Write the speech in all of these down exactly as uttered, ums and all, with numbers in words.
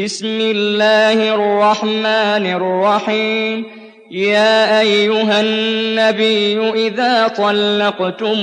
بسم الله الرحمن الرحيم يا أيها النبي إذا طلقتم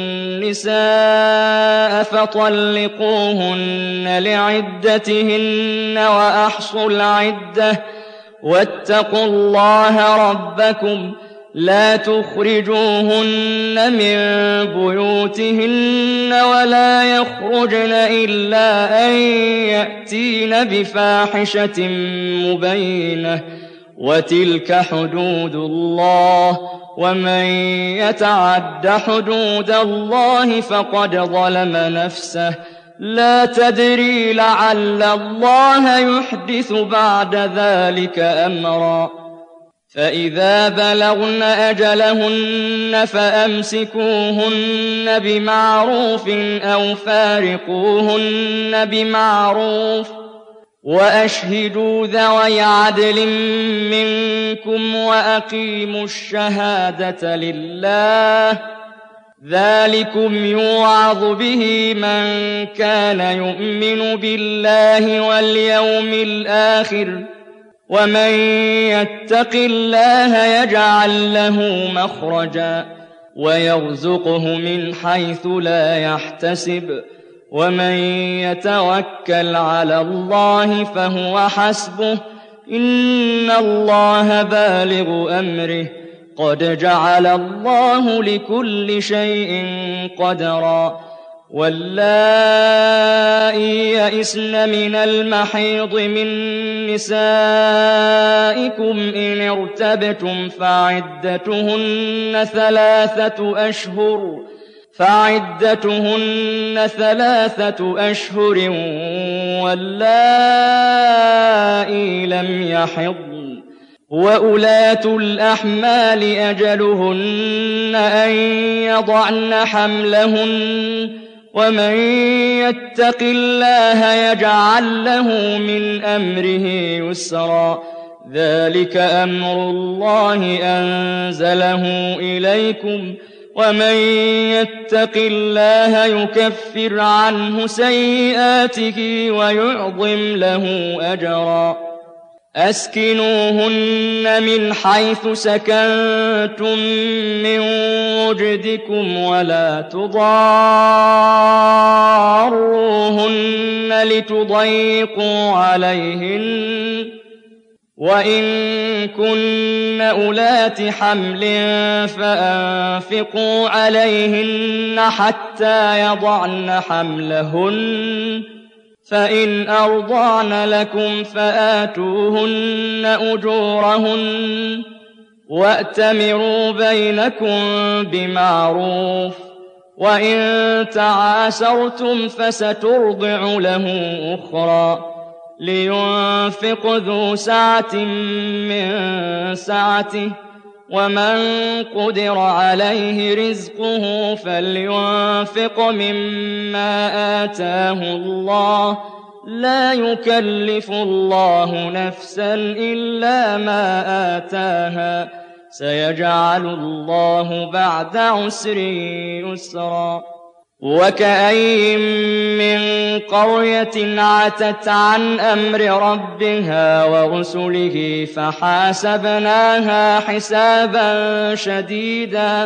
النساء فطلقوهن لعدتهن وأحصوا العدة واتقوا الله ربكم لا تخرجوهن من بيوتهن ولا يخرجن إلا أن يأتين بفاحشة مبينة وتلك حدود الله ومن يتعد حدود الله فقد ظلم نفسه لا تدري لعل الله يحدث بعد ذلك أمرا فإذا بلغن أجلهن فأمسكوهن بمعروف أو فارقوهن بمعروف وأشهدوا ذوي عدل منكم وأقيموا الشهادة لله ذلكم يوعظ به من كان يؤمن بالله واليوم الآخر ومن يتق الله يجعل له مخرجا ويرزقه من حيث لا يحتسب ومن يتوكل على الله فهو حسبه إن الله بالغ أمره قد جعل الله لكل شيء قدرا واللائي يئسن من المحيض من نسائكم إن ارتبتم فعدتهن ثلاثة أشهر فعدتهن ثلاثة أشهر واللائي لم يحضن وأولاة الأحمال أجلهن أن يضعن حملهن ومن يتق الله يجعل له من أمره يسرا ذلك أمر الله أنزله إليكم ومن يتق الله يكفر عنه سيئاته ويعظم له أجرا أسكنوهن من حيث سكنتم من وجدكم ولا تضاروهن لتضيقوا عليهن وإن كن أولات حمل فأنفقوا عليهن حتى يضعن حملهن فإن أرضعن لكم فآتوهن أجورهن وأتمروا بينكم بمعروف وإن تعاسرتم فسترضع له أخرى لينفق ذو سعة من سعته ومن قدر عليه رزقه فلينفق مما آتاه الله لا يكلف الله نفسا إلا ما آتاها سيجعل الله بعد عسر يسرا وكأين من قرية عتت عن أمر ربها ورسله فحاسبناها حسابا شديدا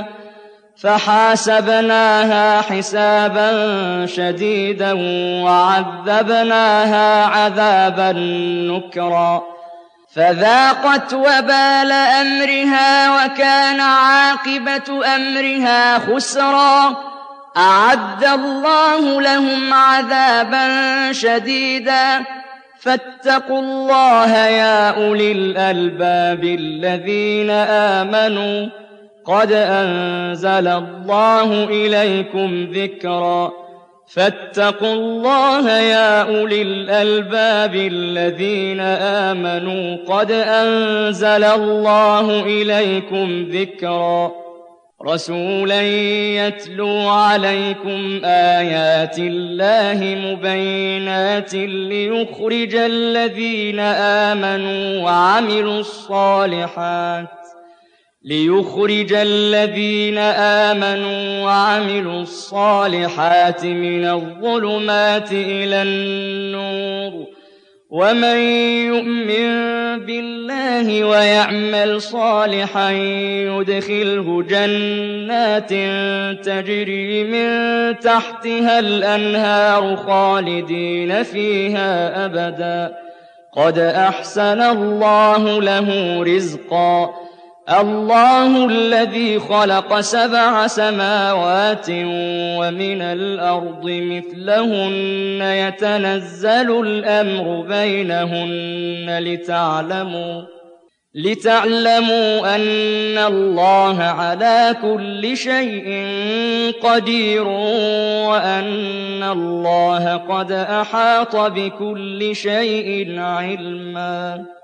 فحاسبناها حسابا شديدا وعذبناها عذابا نكرا فذاقت وبال أمرها وكان عاقبة أمرها خسرا أعد الله لهم عذابا شديدا فاتقوا الله يا أولي الألباب الذين آمنوا قد أنزل الله إليكم ذكرا فاتقوا الله يا أولي الألباب الذين آمنوا قد أنزل الله إليكم ذكرا رسولا يتلو عليكم آيات الله مبينات ليخرج الذين آمنوا وعملوا الصالحات ليخرج الذين آمنوا وعملوا الصالحات من الظلمات إلى النور ومن يؤمن بالله ويعمل صالحا يدخله جنات تجري من تحتها الأنهار خالدين فيها أبدا قد أحسن الله له رزقا الله الذي خلق سبع سماوات ومن الأرض مثلهن يتنزل الأمر بينهن لتعلموا لتعلموا أن الله على كل شيء قدير وأن الله قد أحاط بكل شيء علما